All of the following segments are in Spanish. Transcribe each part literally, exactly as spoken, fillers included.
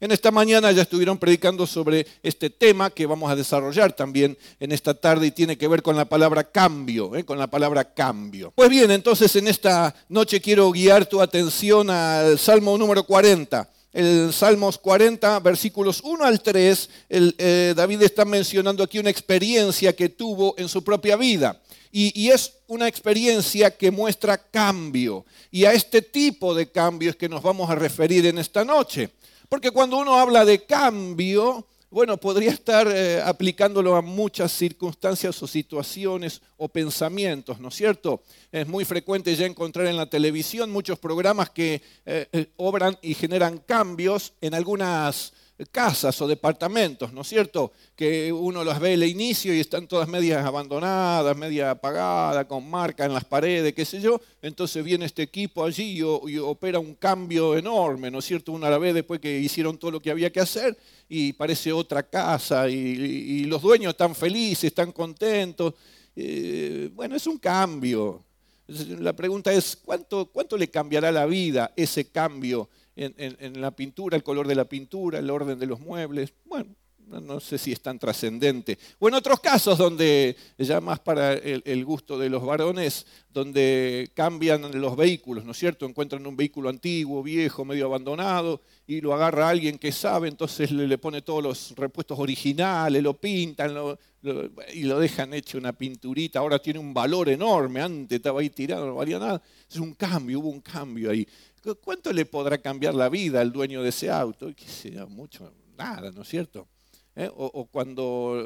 En esta mañana ya estuvieron predicando sobre este tema que vamos a desarrollar también en esta tarde y tiene que ver con la palabra cambio, ¿eh? con la palabra cambio. Pues bien, entonces en esta noche quiero guiar tu atención al Salmo número cuarenta. El Salmos cuarenta, versículos uno al tres, el, eh, David está mencionando aquí una experiencia que tuvo en su propia vida. Y, y es una experiencia que muestra cambio. Y a este tipo de cambios que nos vamos a referir en esta noche. Porque cuando uno habla de cambio, bueno, podría estar eh, aplicándolo a muchas circunstancias o situaciones o pensamientos, ¿no es cierto? Es muy frecuente ya encontrar en la televisión muchos programas que eh, eh, obran y generan cambios en algunas casas o departamentos, ¿no es cierto? Que uno las ve al inicio y están todas medias abandonadas, media apagadas, con marcas en las paredes, qué sé yo. Entonces viene este equipo allí y, y opera un cambio enorme, ¿no es cierto? Una la vez después que hicieron todo lo que había que hacer y parece otra casa y, y, y los dueños están felices, están contentos. Eh, bueno, es un cambio. La pregunta es, ¿cuánto, cuánto le cambiará la vida ese cambio en, en, en la pintura, el color de la pintura, el orden de los muebles? Bueno, no sé si es tan trascendente. O en otros casos donde, ya más para el, el gusto de los varones, donde cambian los vehículos, ¿no es cierto? Encuentran un vehículo antiguo, viejo, medio abandonado, y lo agarra alguien que sabe, entonces le, le pone todos los repuestos originales, lo pintan lo, lo, y lo dejan hecho una pinturita. Ahora tiene un valor enorme, antes estaba ahí tirado, no valía nada. Es un cambio, hubo un cambio ahí. ¿Cuánto le podrá cambiar la vida al dueño de ese auto? ¿Qué sé, mucho, nada, ¿no es cierto? ¿Eh? O, o cuando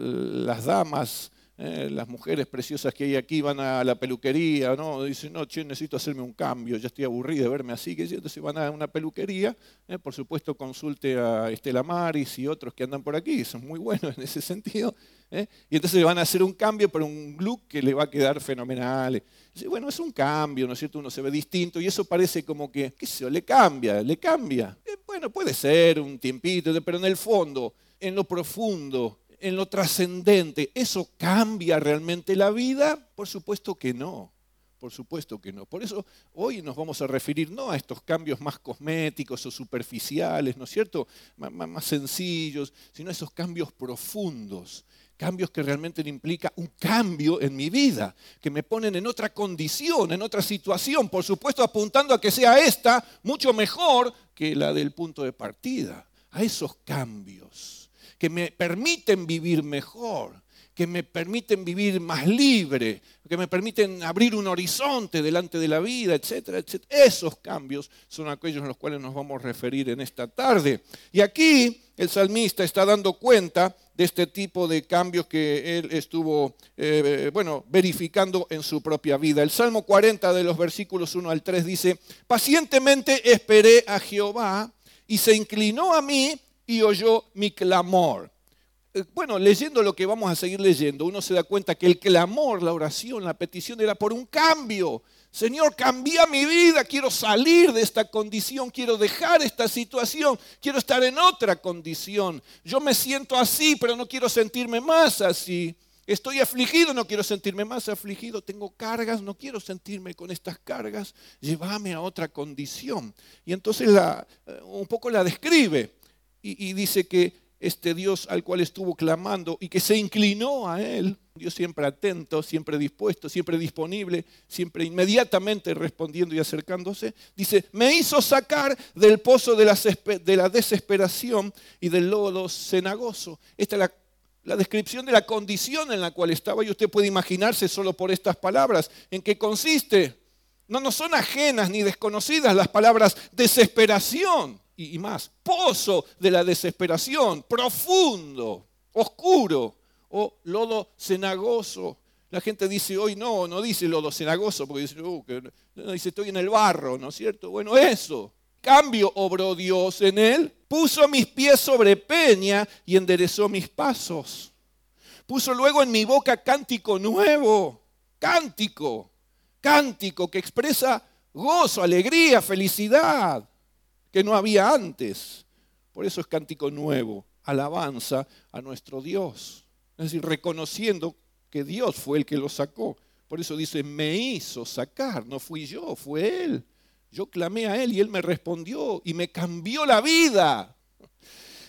las damas, eh, las mujeres preciosas que hay aquí van a la peluquería, ¿no? Dicen, no, che, necesito hacerme un cambio, ya estoy aburrido de verme así, que entonces van a una peluquería, eh, por supuesto consulte a Estela Maris y otros que andan por aquí, son muy buenos en ese sentido, ¿eh? Y entonces le van a hacer un cambio, pero un look que le va a quedar fenomenal. Y bueno, es un cambio, ¿no es cierto? Uno se ve distinto y eso parece como que, qué sé yo, le cambia, le cambia. Eh, bueno, puede ser un tiempito, pero en el fondo, en lo profundo, en lo trascendente, ¿eso cambia realmente la vida? Por supuesto que no, por supuesto que no. Por eso hoy nos vamos a referir no a estos cambios más cosméticos o superficiales, ¿no es cierto? Más, más sencillos, sino a esos cambios profundos. Cambios que realmente implican un cambio en mi vida, que me ponen en otra condición, en otra situación, por supuesto apuntando a que sea esta mucho mejor que la del punto de partida. A esos cambios que me permiten vivir mejor, que me permiten vivir más libre, que me permiten abrir un horizonte delante de la vida, etcétera, etcétera. Esos cambios son aquellos a los cuales nos vamos a referir en esta tarde. Y aquí el salmista está dando cuenta de este tipo de cambios que él estuvo eh, bueno, verificando en su propia vida. El Salmo cuarenta de los versículos uno al tres dice, pacientemente esperé a Jehová y se inclinó a mí y oyó mi clamor. Bueno, leyendo lo que vamos a seguir leyendo, uno se da cuenta que el clamor, la oración, la petición era por un cambio. Señor, cambia mi vida, quiero salir de esta condición, quiero dejar esta situación, quiero estar en otra condición. Yo me siento así, pero no quiero sentirme más así. Estoy afligido, no quiero sentirme más afligido. Tengo cargas, no quiero sentirme con estas cargas. Llévame a otra condición. Y entonces la, un poco la describe. Y, y dice que este Dios al cual estuvo clamando y que se inclinó a él, Dios siempre atento, siempre dispuesto, siempre disponible, siempre inmediatamente respondiendo y acercándose, dice, me hizo sacar del pozo de la, de la desesperación y del lodo cenagoso. Esta es la, la descripción de la condición en la cual estaba y usted puede imaginarse solo por estas palabras. ¿En qué consiste? No nos son ajenas ni desconocidas las palabras desesperación. Y más, pozo de la desesperación, profundo, oscuro, o lodo cenagoso. La gente dice hoy no, no dice lodo cenagoso, porque dice, uh, que, no, dice estoy en el barro, ¿no es cierto? Bueno, eso. Cambio obró Dios en él, puso mis pies sobre peña y enderezó mis pasos. Puso luego en mi boca cántico nuevo, cántico, cántico que expresa gozo, alegría, felicidad, que no había antes. Por eso es cántico nuevo, alabanza a nuestro Dios. Es decir, reconociendo que Dios fue el que lo sacó. Por eso dice, me hizo sacar, no fui yo, fue Él. Yo clamé a Él y Él me respondió y me cambió la vida.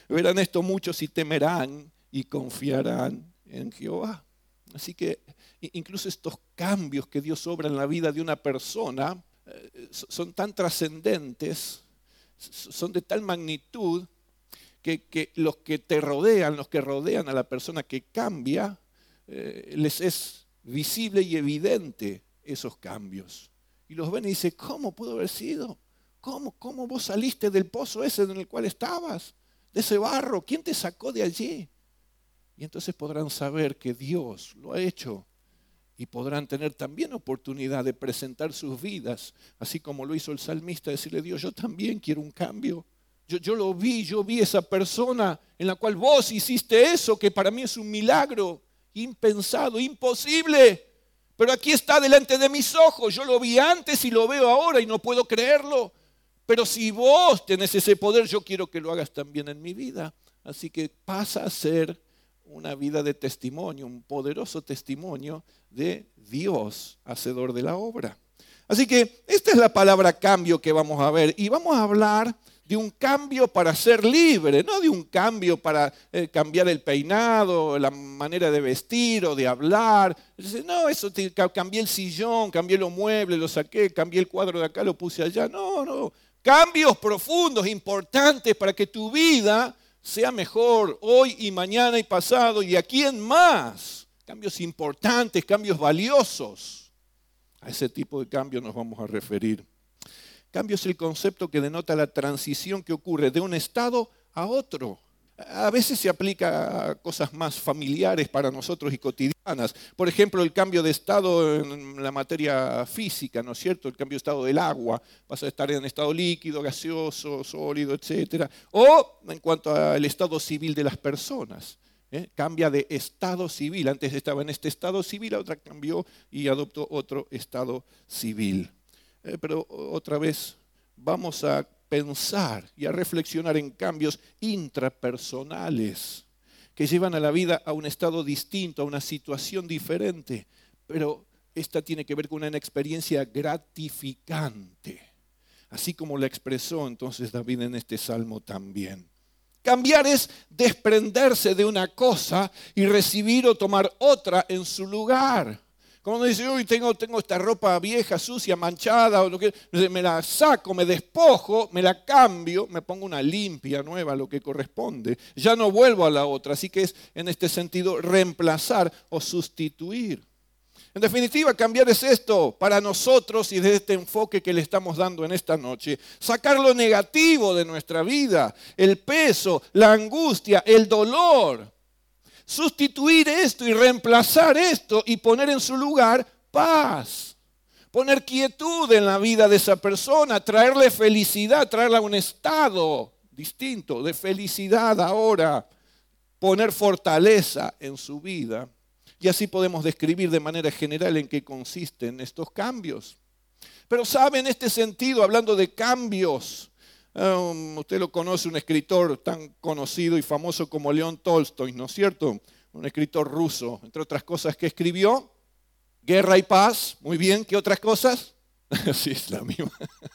Verán esto muchos y temerán y confiarán en Jehová. Así que incluso estos cambios que Dios obra en la vida de una persona eh, son tan trascendentes, son de tal magnitud que, que los que te rodean, los que rodean a la persona que cambia, eh, les es visible y evidente esos cambios. Y los ven y dicen, ¿cómo pudo haber sido? ¿Cómo, ¿Cómo vos saliste del pozo ese en el cual estabas? De ese barro, ¿quién te sacó de allí? Y entonces podrán saber que Dios lo ha hecho y podrán tener también oportunidad de presentar sus vidas, así como lo hizo el salmista, decirle, Dios, yo también quiero un cambio. Yo, yo lo vi, yo vi esa persona en la cual vos hiciste eso, que para mí es un milagro, impensado, imposible. Pero aquí está delante de mis ojos, yo lo vi antes y lo veo ahora y no puedo creerlo. Pero si vos tenés ese poder, yo quiero que lo hagas también en mi vida. Así que pasa a ser una vida de testimonio, un poderoso testimonio de Dios, hacedor de la obra. Así que esta es la palabra cambio que vamos a ver. Y vamos a hablar de un cambio para ser libre, no de un cambio para eh, cambiar el peinado, la manera de vestir o de hablar. No, eso te, cambié el sillón, cambié los muebles, lo saqué, cambié el cuadro de acá, lo puse allá. No, no. Cambios profundos, importantes para que tu vida sea mejor hoy y mañana y pasado y de aquí en más. Cambios importantes, cambios valiosos. A ese tipo de cambios nos vamos a referir. Cambio es el concepto que denota la transición que ocurre de un estado a otro. A veces se aplica a cosas más familiares para nosotros y cotidianas. Por ejemplo, el cambio de estado en la materia física, ¿no es cierto? El cambio de estado del agua. Vas a estar en estado líquido, gaseoso, sólido, etcétera. O en cuanto al estado civil de las personas. ¿eh? Cambia de estado civil. Antes estaba en este estado civil, la otra cambió y adoptó otro estado civil. Eh, pero otra vez vamos a pensar y a reflexionar en cambios intrapersonales que llevan a la vida a un estado distinto, a una situación diferente, pero esta tiene que ver con una experiencia gratificante, así como la expresó entonces David en este salmo también. Cambiar es desprenderse de una cosa y recibir o tomar otra en su lugar. Como uno dice, uy, tengo, tengo esta ropa vieja, sucia, manchada, o lo que, me la saco, me despojo, me la cambio, me pongo una limpia, nueva, lo que corresponde. Ya no vuelvo a la otra, así que es en este sentido reemplazar o sustituir. En definitiva, cambiar es esto para nosotros y desde este enfoque que le estamos dando en esta noche. Sacar lo negativo de nuestra vida, el peso, la angustia, el dolor. Sustituir esto y reemplazar esto y poner en su lugar paz. Poner quietud en la vida de esa persona, traerle felicidad, traerle a un estado distinto de felicidad ahora. Poner fortaleza en su vida. Y así podemos describir de manera general en qué consisten estos cambios. Pero sabe, en este sentido, hablando de cambios, Um, usted lo conoce, un escritor tan conocido y famoso como León Tolstoy, ¿no es cierto? Un escritor ruso, entre otras cosas que escribió, Guerra y Paz, muy bien, ¿qué otras cosas? Sí, es la misma.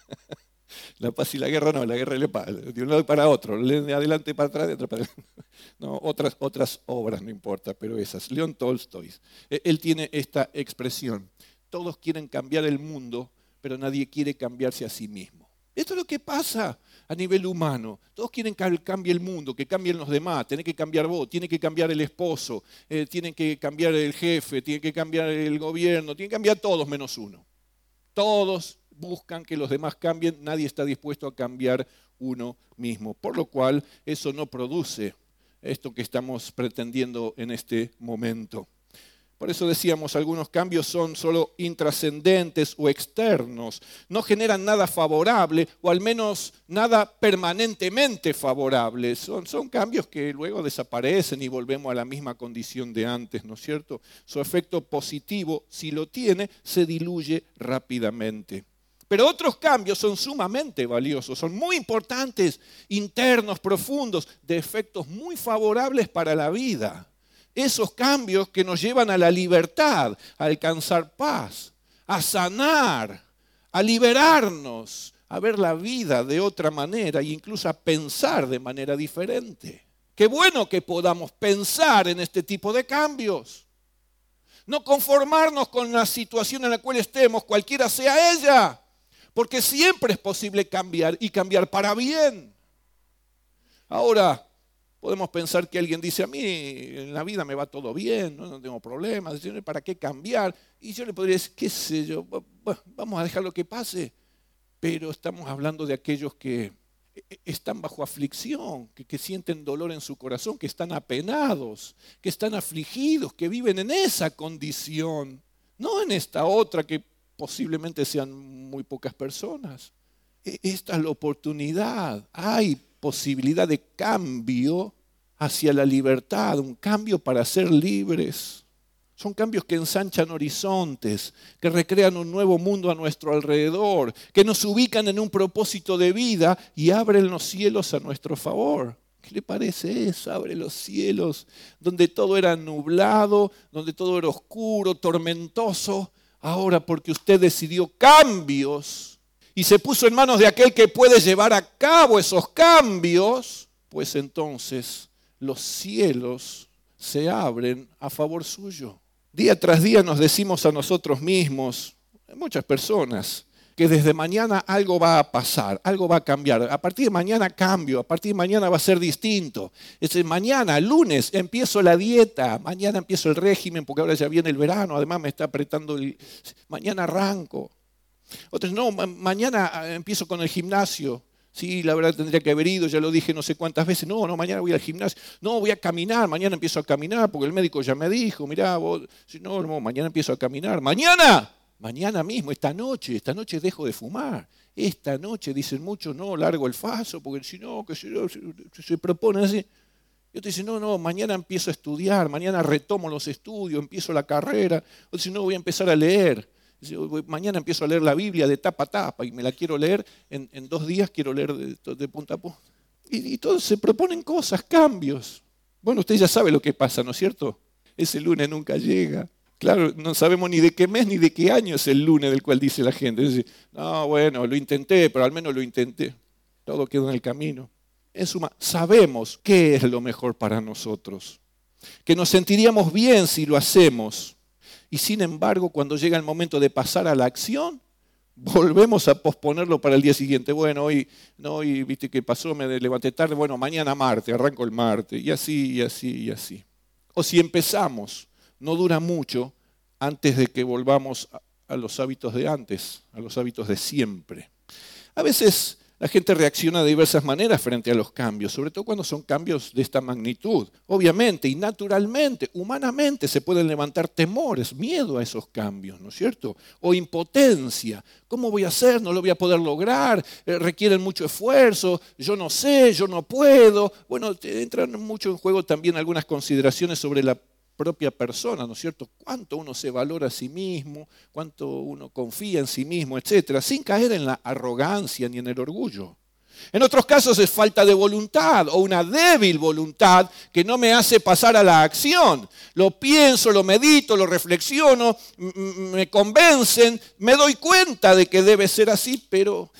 La paz y la guerra no, la guerra y la paz, de un lado para otro, de adelante para atrás, de atrás para adelante. No, otras, otras obras, no importa, pero esas. León Tolstoy, él tiene esta expresión, todos quieren cambiar el mundo, pero nadie quiere cambiarse a sí mismo. Esto es lo que pasa a nivel humano. Todos quieren que cambie el mundo, que cambien los demás. Tiene que cambiar vos, tiene que cambiar el esposo, eh, tiene que cambiar el jefe, tiene que cambiar el gobierno, tiene que cambiar todos menos uno. Todos buscan que los demás cambien, nadie está dispuesto a cambiar uno mismo. Por lo cual eso no produce esto que estamos pretendiendo en este momento. Por eso decíamos, algunos cambios son solo intrascendentes o externos, no generan nada favorable o al menos nada permanentemente favorable. Son, son cambios que luego desaparecen y volvemos a la misma condición de antes, ¿no es cierto? Su efecto positivo, si lo tiene, se diluye rápidamente. Pero otros cambios son sumamente valiosos, son muy importantes, internos, profundos, de efectos muy favorables para la vida. Esos cambios que nos llevan a la libertad, a alcanzar paz, a sanar, a liberarnos, a ver la vida de otra manera e incluso a pensar de manera diferente. Qué bueno que podamos pensar en este tipo de cambios. No conformarnos con la situación en la cual estemos, cualquiera sea ella, porque siempre es posible cambiar y cambiar para bien. Ahora, podemos pensar que alguien dice, a mí en la vida me va todo bien, no, no tengo problemas, ¿para qué cambiar? Y yo le podría decir, qué sé yo, vamos a dejar lo que pase. Pero estamos hablando de aquellos que están bajo aflicción, que, que sienten dolor en su corazón, que están apenados, que están afligidos, que viven en esa condición, no en esta otra que posiblemente sean muy pocas personas. Esta es la oportunidad, hay posibilidad de cambio hacia la libertad, un cambio para ser libres. Son cambios que ensanchan horizontes, que recrean un nuevo mundo a nuestro alrededor, que nos ubican en un propósito de vida y abren los cielos a nuestro favor. ¿Qué le parece eso? Abre los cielos, donde todo era nublado, donde todo era oscuro, tormentoso. Ahora, porque usted decidió cambios y se puso en manos de aquel que puede llevar a cabo esos cambios, pues entonces los cielos se abren a favor suyo. Día tras día nos decimos a nosotros mismos, muchas personas, que desde mañana algo va a pasar, algo va a cambiar. A partir de mañana cambio, a partir de mañana va a ser distinto. Es decir, mañana, lunes, empiezo la dieta, mañana empiezo el régimen porque ahora ya viene el verano, además me está apretando el... Mañana arranco. Otros, no, ma- mañana empiezo con el gimnasio. Sí, la verdad tendría que haber ido, ya lo dije no sé cuántas veces. No, no, mañana voy al gimnasio. No, voy a caminar, mañana empiezo a caminar porque el médico ya me dijo, mirá, vos, no, no, mañana empiezo a caminar. ¡Mañana! Mañana mismo, esta noche, esta noche dejo de fumar. Esta noche, dicen muchos, no, largo el faso, porque si no, que se, se, se proponen así. Y otros dicen, no, no, mañana empiezo a estudiar, mañana retomo los estudios, empiezo la carrera. Otros dicen, no, voy a empezar a leer. Mañana empiezo a leer la Biblia de tapa a tapa y me la quiero leer, en, en dos días quiero leer de, de punta a punta. Y, y todos se proponen cosas, cambios. Bueno, usted ya sabe lo que pasa, ¿no es cierto? Ese lunes nunca llega. Claro, no sabemos ni de qué mes ni de qué año es el lunes del cual dice la gente. Dice, no, bueno, lo intenté, pero al menos lo intenté. Todo quedó en el camino. En suma, sabemos qué es lo mejor para nosotros. Que nos sentiríamos bien si lo hacemos. Y sin embargo, cuando llega el momento de pasar a la acción, volvemos a posponerlo para el día siguiente. Bueno, hoy, no, hoy viste que pasó, me levanté tarde, bueno, mañana martes, arranco el martes, y así, y así, y así. O si empezamos, no dura mucho antes de que volvamos a los hábitos de antes, a los hábitos de siempre. A veces la gente reacciona de diversas maneras frente a los cambios, sobre todo cuando son cambios de esta magnitud. Obviamente y naturalmente, humanamente se pueden levantar temores, miedo a esos cambios, ¿no es cierto? O impotencia. ¿Cómo voy a hacer? No lo voy a poder lograr, eh, requieren mucho esfuerzo, yo no sé, yo no puedo. Bueno, entran mucho en juego también algunas consideraciones sobre la propia persona, ¿no es cierto? Cuánto uno se valora a sí mismo, cuánto uno confía en sí mismo, etcétera, sin caer en la arrogancia ni en el orgullo. En otros casos es falta de voluntad o una débil voluntad que no me hace pasar a la acción. Lo pienso, lo medito, lo reflexiono, me convencen, me doy cuenta de que debe ser así, pero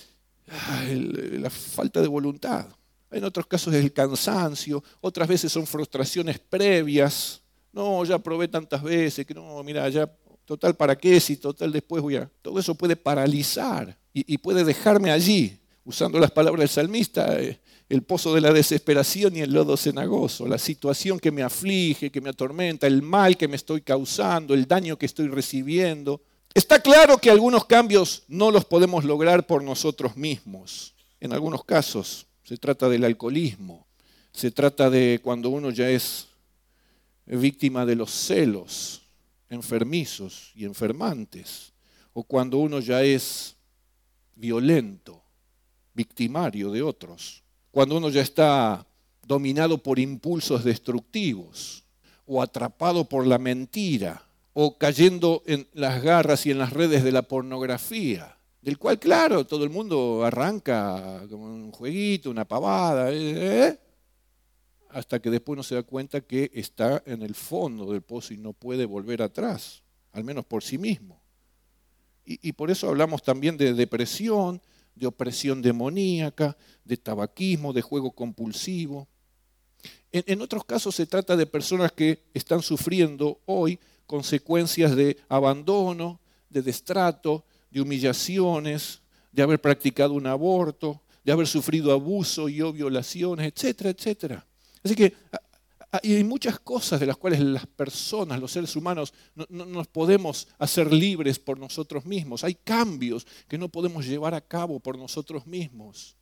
ay, la falta de voluntad. En otros casos es el cansancio, otras veces son frustraciones previas. No, ya probé tantas veces que no, mira, ya, total, ¿para qué? Si total después voy a... Todo eso puede paralizar y, y puede dejarme allí, usando las palabras del salmista, eh, el pozo de la desesperación y el lodo cenagoso, la situación que me aflige, que me atormenta, el mal que me estoy causando, el daño que estoy recibiendo. Está claro que algunos cambios no los podemos lograr por nosotros mismos. En algunos casos se trata del alcoholismo, se trata de cuando uno ya es víctima de los celos enfermizos y enfermantes, o cuando uno ya es violento, victimario de otros, cuando uno ya está dominado por impulsos destructivos, o atrapado por la mentira, o cayendo en las garras y en las redes de la pornografía, del cual, claro, todo el mundo arranca como un jueguito, una pavada, ¿eh? hasta que después uno se da cuenta que está en el fondo del pozo y no puede volver atrás, al menos por sí mismo. Y, y por eso hablamos también de depresión, de opresión demoníaca, de tabaquismo, de juego compulsivo. En, en otros casos se trata de personas que están sufriendo hoy consecuencias de abandono, de destrato, de humillaciones, de haber practicado un aborto, de haber sufrido abuso y o violaciones, etcétera, etcétera. Así que hay muchas cosas de las cuales las personas, los seres humanos, no, no nos podemos hacer libres por nosotros mismos. Hay cambios que no podemos llevar a cabo por nosotros mismos.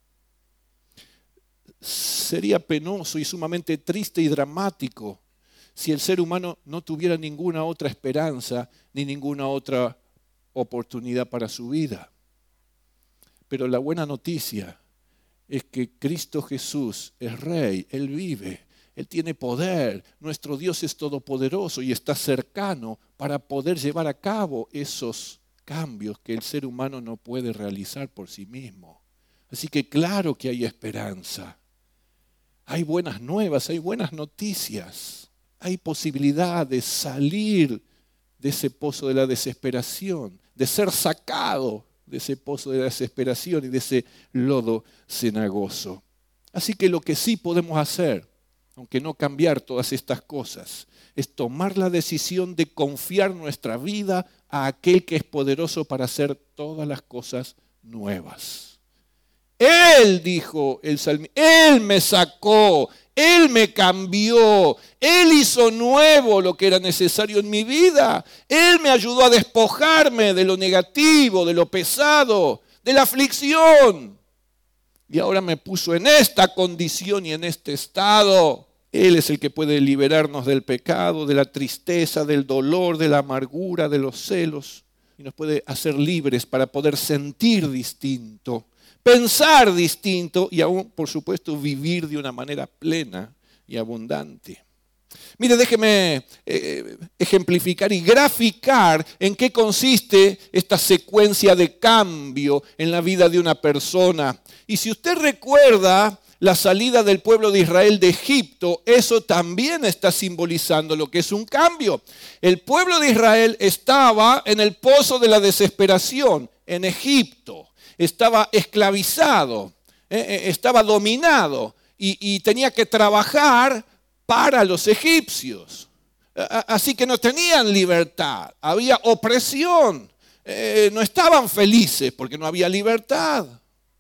Sería penoso y sumamente triste y dramático si el ser humano no tuviera ninguna otra esperanza ni ninguna otra oportunidad para su vida. Pero la buena noticia es que Cristo Jesús es Rey, Él vive, Él tiene poder, nuestro Dios es todopoderoso y está cercano para poder llevar a cabo esos cambios que el ser humano no puede realizar por sí mismo. Así que claro que hay esperanza, hay buenas nuevas, hay buenas noticias, hay posibilidad de salir de ese pozo de la desesperación, de ser sacado de ese pozo de la desesperación y de ese lodo cenagoso. Así que lo que sí podemos hacer, aunque no cambiar todas estas cosas, es tomar la decisión de confiar nuestra vida a aquel que es poderoso para hacer todas las cosas nuevas. Él, dijo el salmista, Él me sacó, Él me cambió, Él hizo nuevo lo que era necesario en mi vida. Él me ayudó a despojarme de lo negativo, de lo pesado, de la aflicción. Y ahora me puso en esta condición y en este estado. Él es el que puede liberarnos del pecado, de la tristeza, del dolor, de la amargura, de los celos. Y nos puede hacer libres para poder sentir distinto, pensar distinto y aún, por supuesto, vivir de una manera plena y abundante. Mire, déjeme eh, ejemplificar y graficar en qué consiste esta secuencia de cambio en la vida de una persona. Y si usted recuerda la salida del pueblo de Israel de Egipto, eso también está simbolizando lo que es un cambio. El pueblo de Israel estaba en el pozo de la desesperación, en Egipto. Estaba esclavizado, eh, estaba dominado y, y tenía que trabajar para los egipcios. Así que no tenían libertad, había opresión, eh, no estaban felices porque no había libertad.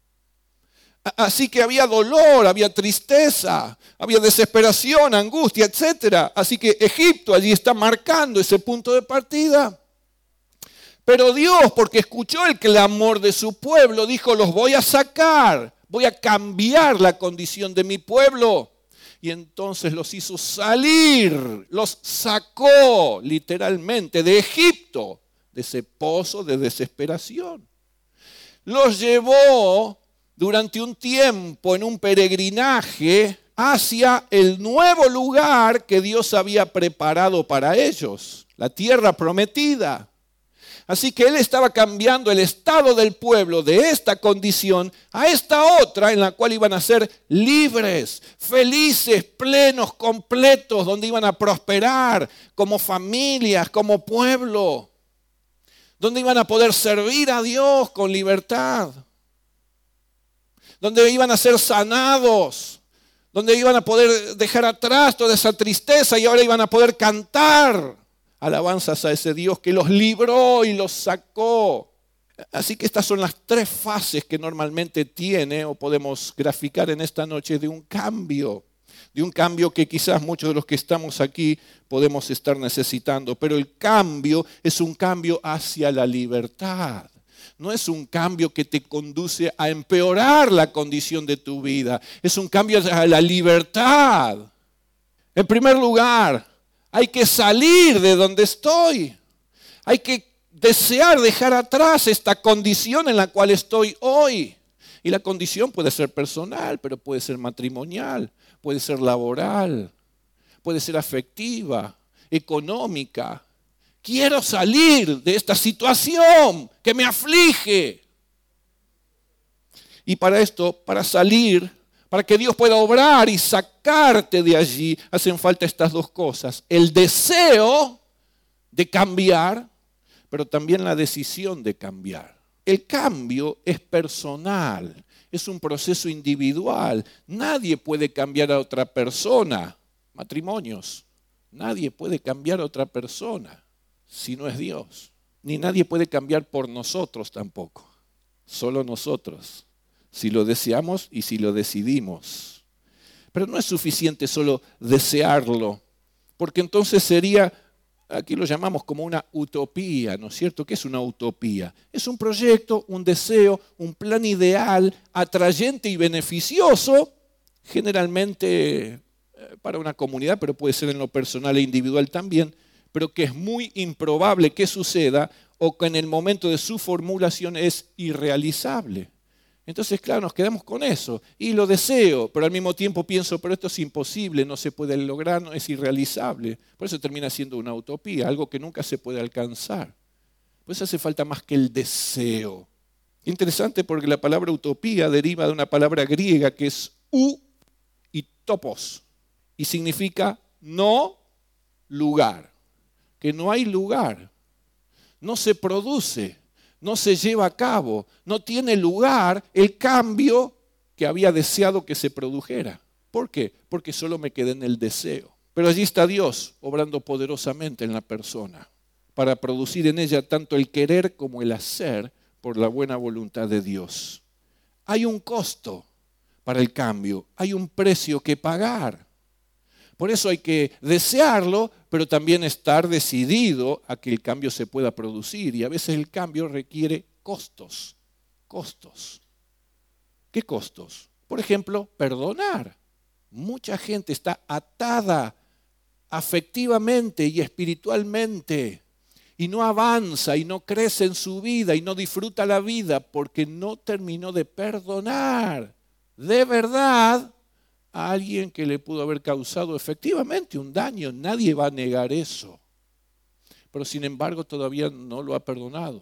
Así que había dolor, había tristeza, había desesperación, angustia, etcétera. Así que Egipto allí está marcando ese punto de partida. Pero Dios, porque escuchó el clamor de su pueblo, dijo, los voy a sacar, voy a cambiar la condición de mi pueblo. Y entonces los hizo salir, los sacó literalmente de Egipto, de ese pozo de desesperación. Los llevó durante un tiempo en un peregrinaje hacia el nuevo lugar que Dios había preparado para ellos, la tierra prometida. Así que Él estaba cambiando el estado del pueblo de esta condición a esta otra en la cual iban a ser libres, felices, plenos, completos, donde iban a prosperar como familias, como pueblo, donde iban a poder servir a Dios con libertad, donde iban a ser sanados, donde iban a poder dejar atrás toda esa tristeza y ahora iban a poder cantar alabanzas a ese Dios que los libró y los sacó. Así que estas son las tres fases que normalmente tiene o podemos graficar en esta noche de un cambio. De un cambio que quizás muchos de los que estamos aquí podemos estar necesitando. Pero el cambio es un cambio hacia la libertad. No es un cambio que te conduce a empeorar la condición de tu vida. Es un cambio hacia la libertad. En primer lugar, hay que salir de donde estoy. Hay que desear dejar atrás esta condición en la cual estoy hoy. Y la condición puede ser personal, pero puede ser matrimonial, puede ser laboral, puede ser afectiva, económica. Quiero salir de esta situación que me aflige. Y para esto, para salir, para que Dios pueda obrar y sacarte de allí, hacen falta estas dos cosas. El deseo de cambiar, pero también la decisión de cambiar. el cambio es personal, es un proceso individual. Nadie puede cambiar a otra persona. Matrimonios, nadie puede cambiar a otra persona si no es Dios. Ni nadie puede cambiar por nosotros tampoco. Solo nosotros, si lo deseamos y si lo decidimos. Pero no es suficiente solo desearlo, porque entonces sería, aquí lo llamamos como una utopía, ¿no es cierto? ¿Qué es una utopía? Es un proyecto, un deseo, un plan ideal, atrayente y beneficioso, generalmente para una comunidad, pero puede ser en lo personal e individual también, pero que es muy improbable que suceda o que en el momento de su formulación es irrealizable. Entonces, claro, nos quedamos con eso y lo deseo, pero al mismo tiempo pienso, pero esto es imposible, no se puede lograr, no es irrealizable. Por eso termina siendo una utopía, algo que nunca se puede alcanzar. Por eso hace falta más que el deseo. Interesante porque la palabra utopía deriva de una palabra griega que es u y topos y significa no lugar, que no hay lugar, no se produce. No se lleva a cabo, no tiene lugar el cambio que había deseado que se produjera. ¿Por qué? Porque solo me quedé en el deseo. Pero allí está Dios obrando poderosamente en la persona para producir en ella tanto el querer como el hacer por la buena voluntad de Dios. Hay un costo para el cambio, hay un precio que pagar. Por eso hay que desearlo, pero también estar decidido a que el cambio se pueda producir. Y a veces el cambio requiere costos. Costos. ¿Qué costos? Por ejemplo, perdonar. Mucha gente está atada afectivamente y espiritualmente y no avanza y no crece en su vida y no disfruta la vida porque no terminó de perdonar de verdad a alguien que le pudo haber causado efectivamente un daño. Nadie va a negar eso. Pero sin embargo todavía no lo ha perdonado.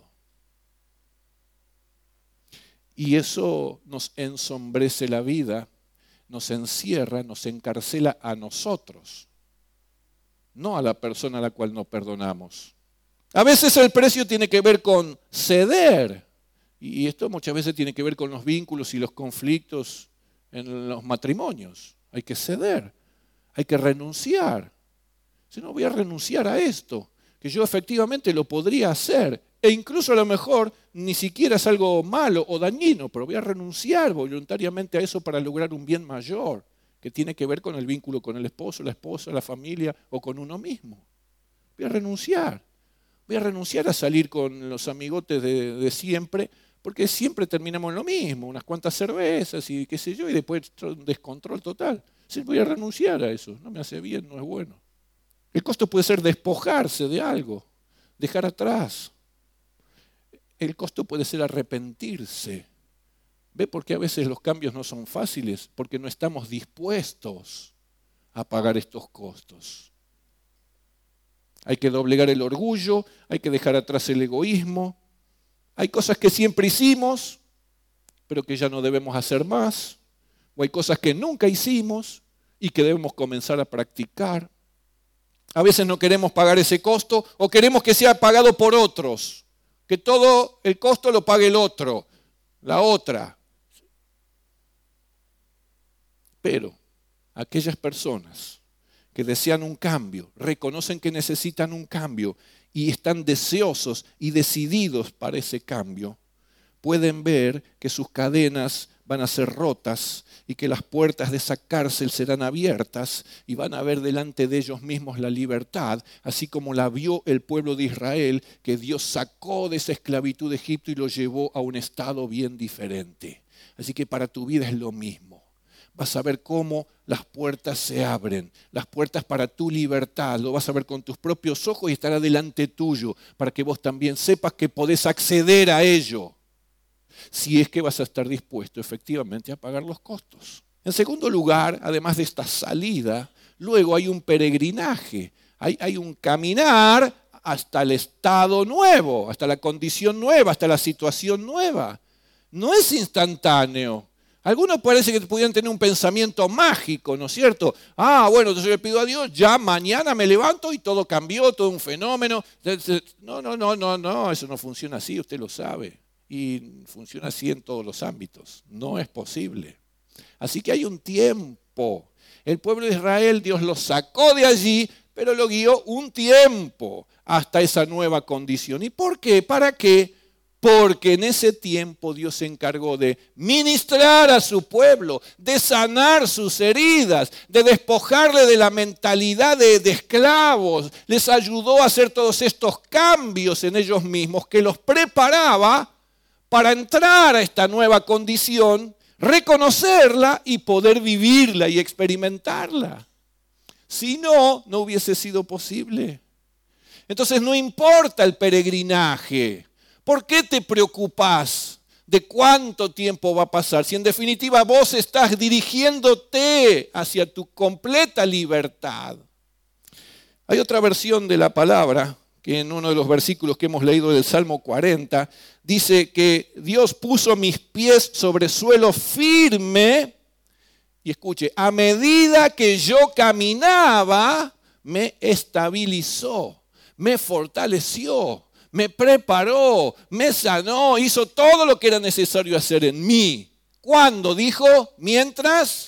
Y eso nos ensombrece la vida, nos encierra, nos encarcela a nosotros, no a la persona a la cual no perdonamos. A veces el precio tiene que ver con ceder. Y esto muchas veces tiene que ver con los vínculos y los conflictos en los matrimonios. Hay que ceder, hay que renunciar. Si no, voy a renunciar a esto, que yo efectivamente lo podría hacer, e incluso a lo mejor ni siquiera es algo malo o dañino, pero voy a renunciar voluntariamente a eso para lograr un bien mayor, que tiene que ver con el vínculo con el esposo, la esposa, la familia o con uno mismo. Voy a renunciar, voy a renunciar a salir con los amigotes de, de siempre, porque siempre terminamos en lo mismo, unas cuantas cervezas y qué sé yo, y después un descontrol total. Sí, voy a renunciar a eso, no me hace bien, no es bueno. El costo puede ser despojarse de algo, dejar atrás. El costo puede ser arrepentirse. ¿Ve por qué a veces los cambios no son fáciles? Porque no estamos dispuestos a pagar estos costos. Hay que doblegar el orgullo, hay que dejar atrás el egoísmo. Hay cosas que siempre hicimos, pero que ya no debemos hacer más. O hay cosas que nunca hicimos y que debemos comenzar a practicar. A veces no queremos pagar ese costo o queremos que sea pagado por otros. Que todo el costo lo pague el otro, la otra. Pero aquellas personas que desean un cambio, reconocen que necesitan un cambio y están deseosos y decididos para ese cambio, pueden ver que sus cadenas van a ser rotas y que las puertas de esa cárcel serán abiertas y van a ver delante de ellos mismos la libertad, así como la vio el pueblo de Israel, que Dios sacó de esa esclavitud de Egipto y lo llevó a un estado bien diferente. Así que para tu vida es lo mismo. Vas a ver cómo las puertas se abren, las puertas para tu libertad, lo vas a ver con tus propios ojos y estará delante tuyo, para que vos también sepas que podés acceder a ello, si es que vas a estar dispuesto efectivamente a pagar los costos. En segundo lugar, además de esta salida, luego hay un peregrinaje, hay, hay un caminar hasta el estado nuevo, hasta la condición nueva, hasta la situación nueva. No es instantáneo. Algunos parece que pudieran tener un pensamiento mágico, ¿no es cierto? Ah, bueno, entonces yo le pido a Dios, ya mañana me levanto y todo cambió, todo un fenómeno. No, no, no, no, no, eso no funciona así, usted lo sabe. Y funciona así en todos los ámbitos. No es posible. Así que hay un tiempo. El pueblo de Israel, Dios lo sacó de allí, pero lo guió un tiempo hasta esa nueva condición. ¿Y por qué? ¿Para qué? Porque en ese tiempo Dios se encargó de ministrar a su pueblo, de sanar sus heridas, de despojarle de la mentalidad de, de esclavos. Les ayudó a hacer todos estos cambios en ellos mismos que los preparaba para entrar a esta nueva condición, reconocerla y poder vivirla y experimentarla. Si no, no hubiese sido posible. Entonces no importa el peregrinaje. ¿Por qué te preocupas de cuánto tiempo va a pasar? Si en definitiva vos estás dirigiéndote hacia tu completa libertad. Hay otra versión de la palabra que en uno de los versículos que hemos leído del Salmo cuarenta dice que Dios puso mis pies sobre suelo firme. Y escuche, a medida que yo caminaba, me estabilizó, me fortaleció, me preparó, me sanó, hizo todo lo que era necesario hacer en mí. ¿Cuándo? Dijo, mientras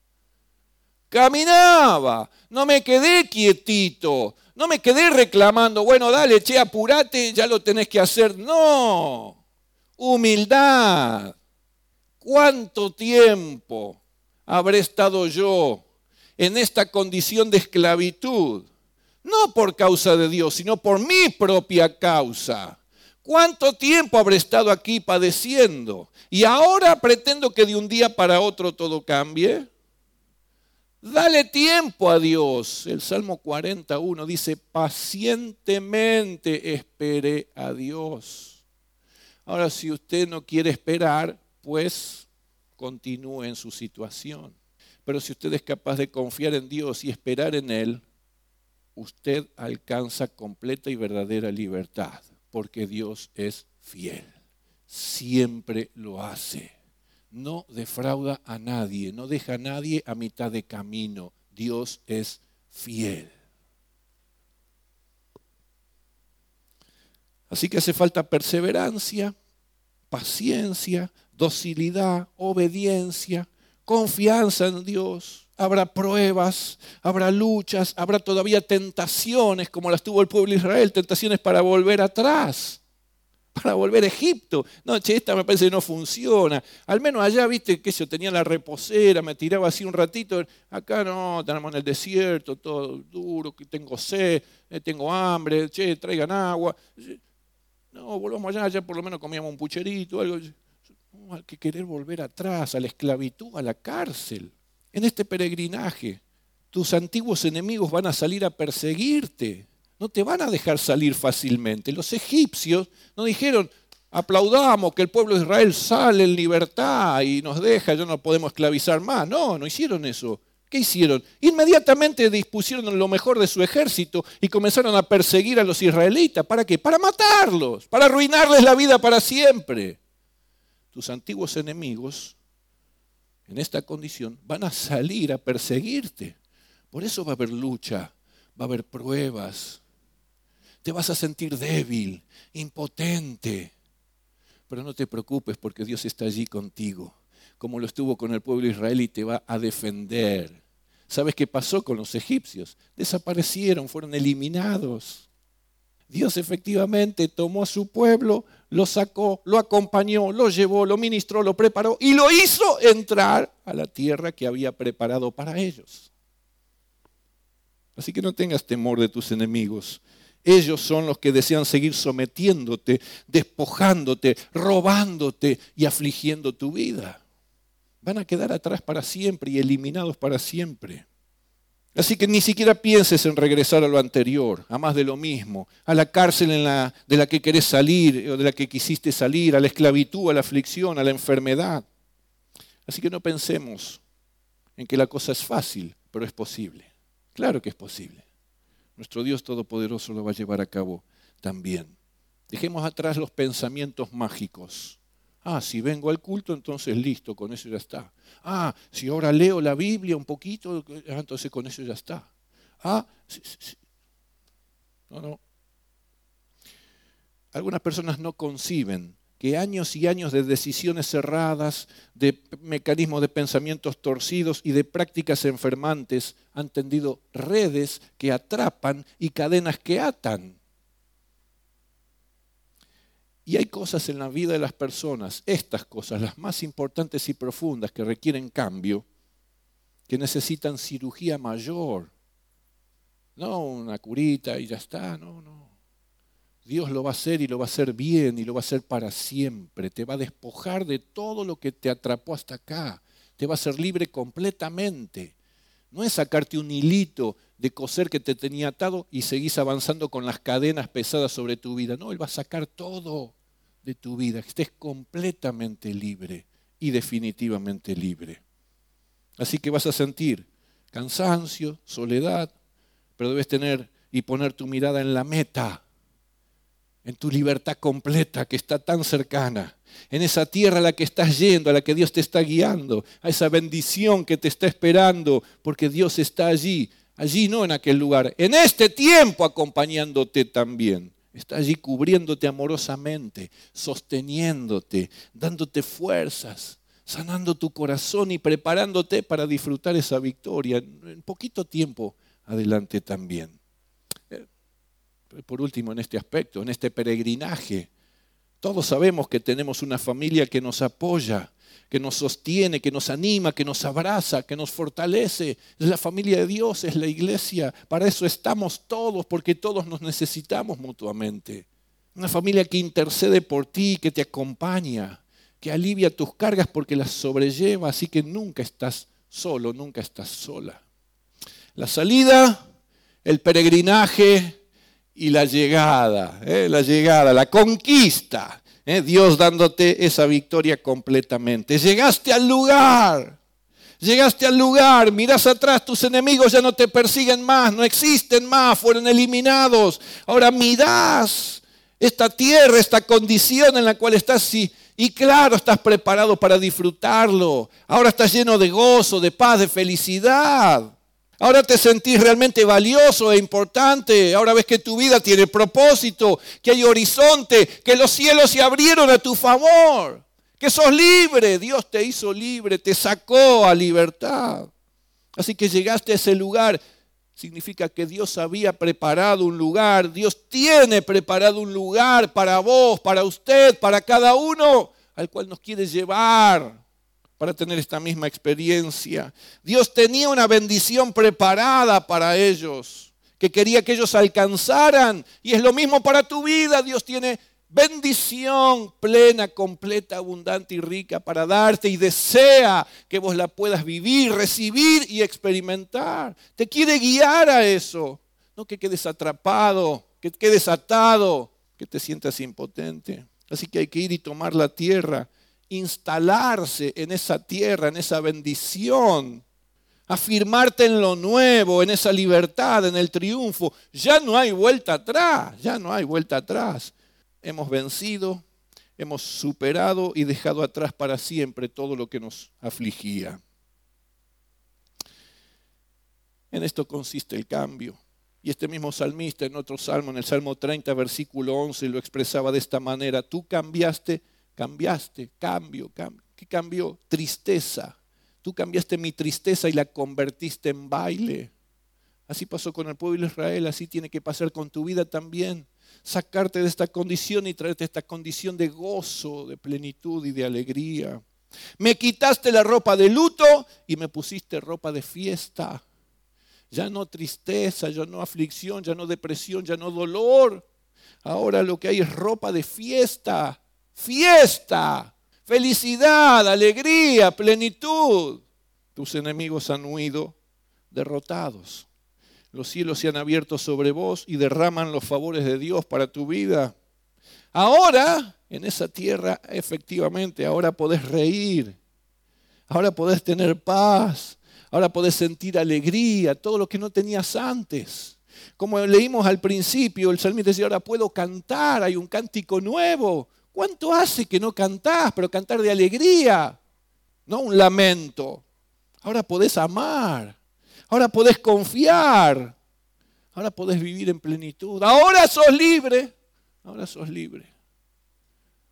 caminaba. No me quedé quietito, no me quedé reclamando, bueno, dale, che, apurate, ya lo tenés que hacer. No, humildad. ¿Cuánto tiempo habré estado yo en esta condición de esclavitud? No por causa de Dios, sino por mi propia causa. ¿Cuánto tiempo habré estado aquí padeciendo? Y ahora pretendo que de un día para otro todo cambie. Dale tiempo a Dios. El Salmo cuarenta y uno dice, pacientemente esperé a Dios. Ahora, si usted no quiere esperar, pues continúe en su situación. Pero si usted es capaz de confiar en Dios y esperar en Él, usted alcanza completa y verdadera libertad, porque Dios es fiel. Siempre lo hace. No defrauda a nadie, no deja a nadie a mitad de camino. Dios es fiel. Así que hace falta perseverancia, paciencia, docilidad, obediencia, confianza en Dios. Habrá pruebas, habrá luchas, habrá todavía tentaciones como las tuvo el pueblo de Israel, tentaciones para volver atrás, para volver a Egipto. No, che, esta me parece que no funciona. Al menos allá, viste, que yo tenía la reposera, me tiraba así un ratito. Acá no, tenemos en el desierto, todo duro, que tengo sed, tengo hambre, che, traigan agua. No, volvamos allá, allá por lo menos comíamos un pucherito, algo. No, hay que querer volver atrás, a la esclavitud, a la cárcel. En este peregrinaje, tus antiguos enemigos van a salir a perseguirte. No te van a dejar salir fácilmente. Los egipcios no dijeron, aplaudamos que el pueblo de Israel sale en libertad y nos deja, ya no podemos esclavizar más. No, no hicieron eso. ¿Qué hicieron? Inmediatamente dispusieron lo mejor de su ejército y comenzaron a perseguir a los israelitas. ¿Para qué? Para matarlos, para arruinarles la vida para siempre. Tus antiguos enemigos, en esta condición, van a salir a perseguirte. Por eso va a haber lucha, va a haber pruebas. Te vas a sentir débil, impotente. Pero no te preocupes porque Dios está allí contigo, como lo estuvo con el pueblo de Israel y te va a defender. ¿Sabes qué pasó con los egipcios? Desaparecieron, fueron eliminados. Dios efectivamente tomó a su pueblo, lo sacó, lo acompañó, lo llevó, lo ministró, lo preparó y lo hizo entrar a la tierra que había preparado para ellos. Así que no tengas temor de tus enemigos. Ellos son los que desean seguir sometiéndote, despojándote, robándote y afligiendo tu vida. Van a quedar atrás para siempre y eliminados para siempre. Así que ni siquiera pienses en regresar a lo anterior, a más de lo mismo, a la cárcel en la, de la que querés salir o de la que quisiste salir, a la esclavitud, a la aflicción, a la enfermedad. Así que no pensemos en que la cosa es fácil, pero es posible. Claro que es posible. Nuestro Dios Todopoderoso lo va a llevar a cabo también. Dejemos atrás los pensamientos mágicos. Ah, si vengo al culto, entonces listo, con eso ya está. Ah, si ahora leo la Biblia un poquito, entonces con eso ya está. Ah, sí, sí, sí. No, no. Algunas personas no conciben que años y años de decisiones cerradas, de mecanismos de pensamientos torcidos y de prácticas enfermantes han tendido redes que atrapan y cadenas que atan. Y hay cosas en la vida de las personas, estas cosas, las más importantes y profundas que requieren cambio, que necesitan cirugía mayor. No una curita y ya está, no, no. Dios lo va a hacer y lo va a hacer bien y lo va a hacer para siempre. Te va a despojar de todo lo que te atrapó hasta acá. Te va a hacer libre completamente. No es sacarte un hilito de coser que te tenía atado y seguís avanzando con las cadenas pesadas sobre tu vida. No, Él va a sacar todo de tu vida. Que estés completamente libre y definitivamente libre. Así que vas a sentir cansancio, soledad, pero debes tener y poner tu mirada en la meta, en tu libertad completa que está tan cercana, en esa tierra a la que estás yendo, a la que Dios te está guiando, a esa bendición que te está esperando, porque Dios está allí, allí no en aquel lugar, en este tiempo acompañándote también. Está allí cubriéndote amorosamente, sosteniéndote, dándote fuerzas, sanando tu corazón y preparándote para disfrutar esa victoria en poquito tiempo adelante también. Por último, en este aspecto, en este peregrinaje, todos sabemos que tenemos una familia que nos apoya, que nos sostiene, que nos anima, que nos abraza, que nos fortalece. Es la familia de Dios, es la iglesia. Para eso estamos todos, porque todos nos necesitamos mutuamente. Una familia que intercede por ti, que te acompaña, que alivia tus cargas porque las sobrelleva, así que nunca estás solo, nunca estás sola. La salida, el peregrinaje y la llegada, ¿eh? la llegada, la conquista. ¿eh? Dios dándote esa victoria completamente. Llegaste al lugar, llegaste al lugar, mirás atrás, tus enemigos ya no te persiguen más, no existen más, fueron eliminados. Ahora mirás esta tierra, esta condición en la cual estás y, y claro, estás preparado para disfrutarlo. Ahora estás lleno de gozo, de paz, de felicidad. Ahora te sentís realmente valioso e importante. Ahora ves que tu vida tiene propósito, que hay horizonte, que los cielos se abrieron a tu favor, que sos libre. Dios te hizo libre, te sacó a libertad. Así que llegaste a ese lugar. Significa que Dios había preparado un lugar. Dios tiene preparado un lugar para vos, para usted, para cada uno, al cual nos quiere llevar para tener esta misma experiencia. Dios tenía una bendición preparada para ellos, que quería que ellos alcanzaran. Y es lo mismo para tu vida. Dios tiene bendición plena, completa, abundante y rica para darte y desea que vos la puedas vivir, recibir y experimentar. Te quiere guiar a eso. No que quedes atrapado, que quedes atado, que te sientas impotente. Así que hay que ir y tomar la tierra, instalarse en esa tierra, en esa bendición, afirmarte en lo nuevo, en esa libertad, en el triunfo. Ya no hay vuelta atrás, ya no hay vuelta atrás. Hemos vencido, hemos superado y dejado atrás para siempre todo lo que nos afligía. En esto consiste el cambio. Y este mismo salmista en otro salmo, en el Salmo treinta, versículo once, lo expresaba de esta manera: tú cambiaste, cambiaste, cambio, cambio. ¿Qué cambió? Tristeza. Tú cambiaste mi tristeza y la convertiste en baile. Así pasó con el pueblo de Israel, así tiene que pasar con tu vida también. Sacarte de esta condición y traerte esta condición de gozo, de plenitud y de alegría. Me quitaste la ropa de luto y me pusiste ropa de fiesta. Ya no tristeza, ya no aflicción, ya no depresión, ya no dolor. Ahora lo que hay es ropa de fiesta, fiesta, felicidad, alegría, plenitud. Tus enemigos han huido derrotados. Los cielos se han abierto sobre vos y derraman los favores de Dios para tu vida. Ahora, en esa tierra, efectivamente, ahora podés reír. Ahora podés tener paz. Ahora podés sentir alegría, todo lo que no tenías antes. Como leímos al principio, el salmista decía, ahora puedo cantar, hay un cántico nuevo. ¿Cuánto hace que no cantás? Pero cantar de alegría, no un lamento. Ahora podés amar, ahora podés confiar, ahora podés vivir en plenitud. Ahora sos libre, ahora sos libre.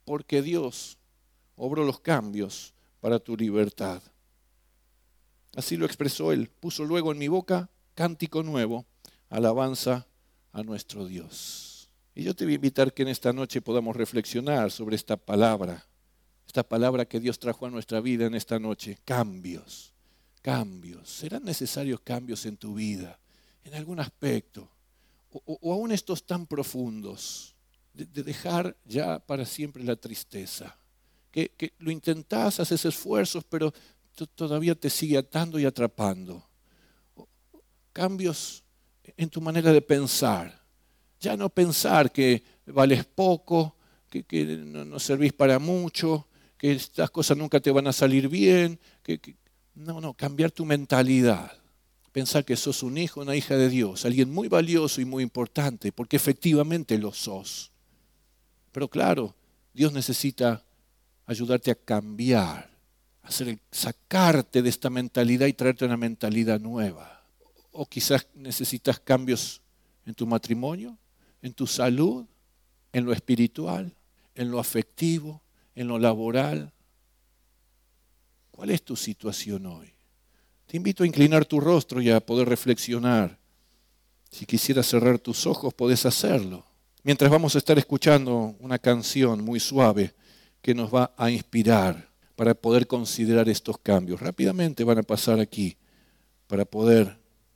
porque Dios obró los cambios para tu libertad. Así lo expresó él. Puso luego en mi boca cántico nuevo, alabanza a nuestro Dios. Y yo te voy a invitar que en esta noche podamos reflexionar sobre esta palabra, esta palabra que Dios trajo a nuestra vida en esta noche. Cambios, cambios. ¿Serán necesarios cambios en tu vida, en algún aspecto? O, o, o aún estos tan profundos, de, de dejar ya para siempre la tristeza. Que, que lo intentás, haces esfuerzos, pero todavía te sigue atando y atrapando. Cambios en tu manera de pensar. Ya no pensar que vales poco, que, que no, no servís para mucho, que estas cosas nunca te van a salir bien. Que, que, no, no, cambiar tu mentalidad. Pensar que sos un hijo, una hija de Dios, alguien muy valioso y muy importante, porque efectivamente lo sos. Pero claro, Dios necesita ayudarte a cambiar, hacer, sacarte de esta mentalidad y traerte una mentalidad nueva. O quizás necesitas cambios en tu matrimonio, en tu salud, en lo espiritual, en lo afectivo, en lo laboral. ¿Cuál es tu situación hoy? Te invito a inclinar tu rostro y a poder reflexionar. Si quisieras cerrar tus ojos, podés hacerlo. Mientras vamos a estar escuchando una canción muy suave que nos va a inspirar para poder considerar estos cambios. Rápidamente van a pasar aquí para poder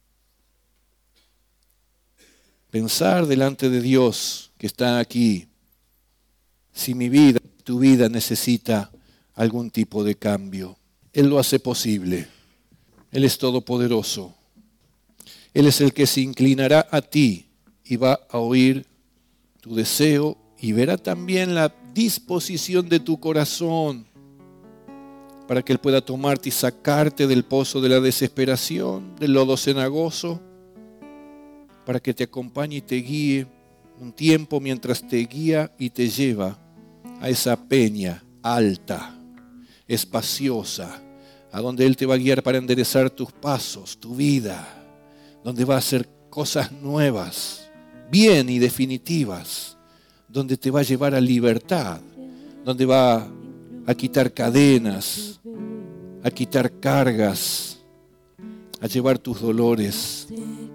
pensar delante de Dios que está aquí. Si mi vida, tu vida necesita algún tipo de cambio, Él lo hace posible. Él es todopoderoso. Él es el que se inclinará a ti y va a oír tu deseo y verá también la disposición de tu corazón para que Él pueda tomarte y sacarte del pozo de la desesperación, del lodo cenagoso, para que te acompañe y te guíe un tiempo mientras te guía y te lleva a esa peña alta, espaciosa, a donde Él te va a guiar para enderezar tus pasos, tu vida, donde va a hacer cosas nuevas, bien y definitivas, donde te va a llevar a libertad, donde va a quitar cadenas, a quitar cargas, a llevar tus dolores.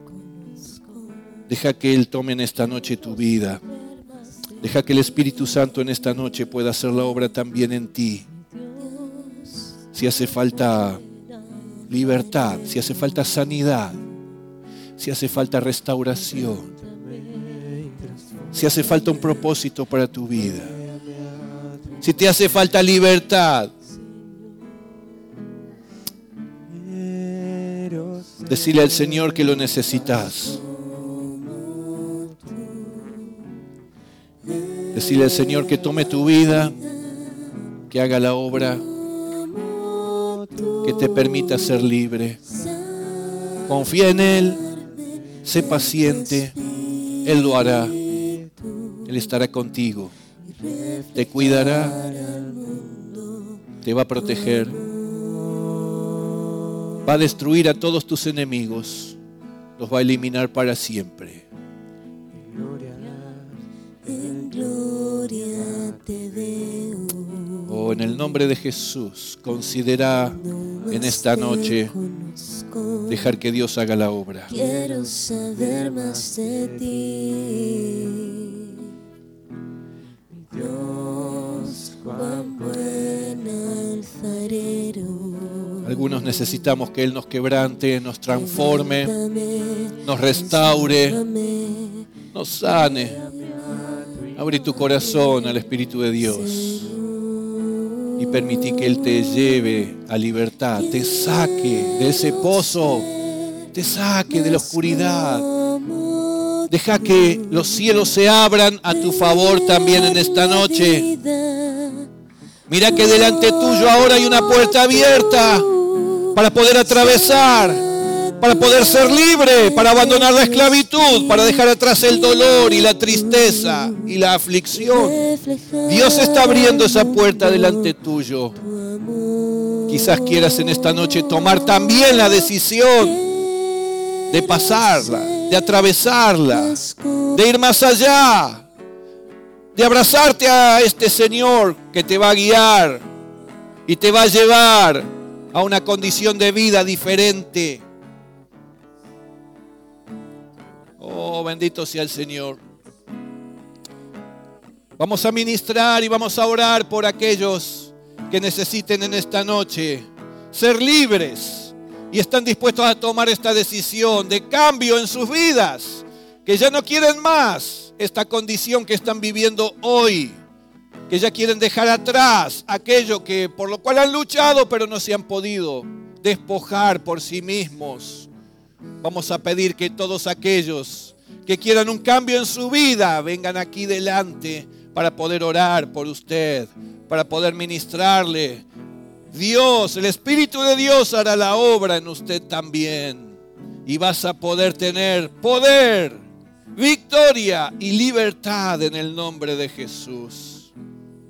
Deja que Él tome en esta noche tu vida. Deja que el Espíritu Santo en esta noche pueda hacer la obra también en ti. Si hace falta libertad, si hace falta sanidad, si hace falta restauración, si hace falta un propósito para tu vida, si te hace falta libertad, decirle al Señor que lo necesitas. Decirle al Señor que tome tu vida, que haga la obra, que te permita ser libre. Confía en Él, sé paciente, Él lo hará. Él estará contigo, te cuidará, te va a proteger, va a destruir a todos tus enemigos, los va a eliminar para siempre. Oh, en el nombre de Jesús, considera en esta noche dejar que Dios haga la obra. Quiero saber más de ti, mi Dios, cuán buen alfarero. Algunos necesitamos que Él nos quebrante, nos transforme, nos restaure, nos sane. Abre tu corazón al Espíritu de Dios y permití que Él te lleve a libertad, te saque de ese pozo, te saque de la oscuridad. Deja que los cielos se abran a tu favor también en esta noche. Mira que delante tuyo ahora hay una puerta abierta para poder atravesar, para poder ser libre, para abandonar la esclavitud, para dejar atrás el dolor y la tristeza y la aflicción. Dios está abriendo esa puerta delante tuyo. Quizás quieras en esta noche tomar también la decisión de pasarla, de atravesarla, de ir más allá, de abrazarte a este Señor que te va a guiar y te va a llevar a una condición de vida diferente. Oh, bendito sea el Señor. Vamos a ministrar y vamos a orar por aquellos que necesiten en esta noche ser libres y están dispuestos a tomar esta decisión de cambio en sus vidas, que ya no quieren más esta condición que están viviendo hoy, que ya quieren dejar atrás aquello que por lo cual han luchado pero no se han podido despojar por sí mismos. Vamos a pedir que todos aquellos que quieran un cambio en su vida vengan aquí delante para poder orar por usted, para poder ministrarle. Dios, el Espíritu de Dios hará la obra en usted también. Y vas a poder tener poder, victoria y libertad en el nombre de Jesús.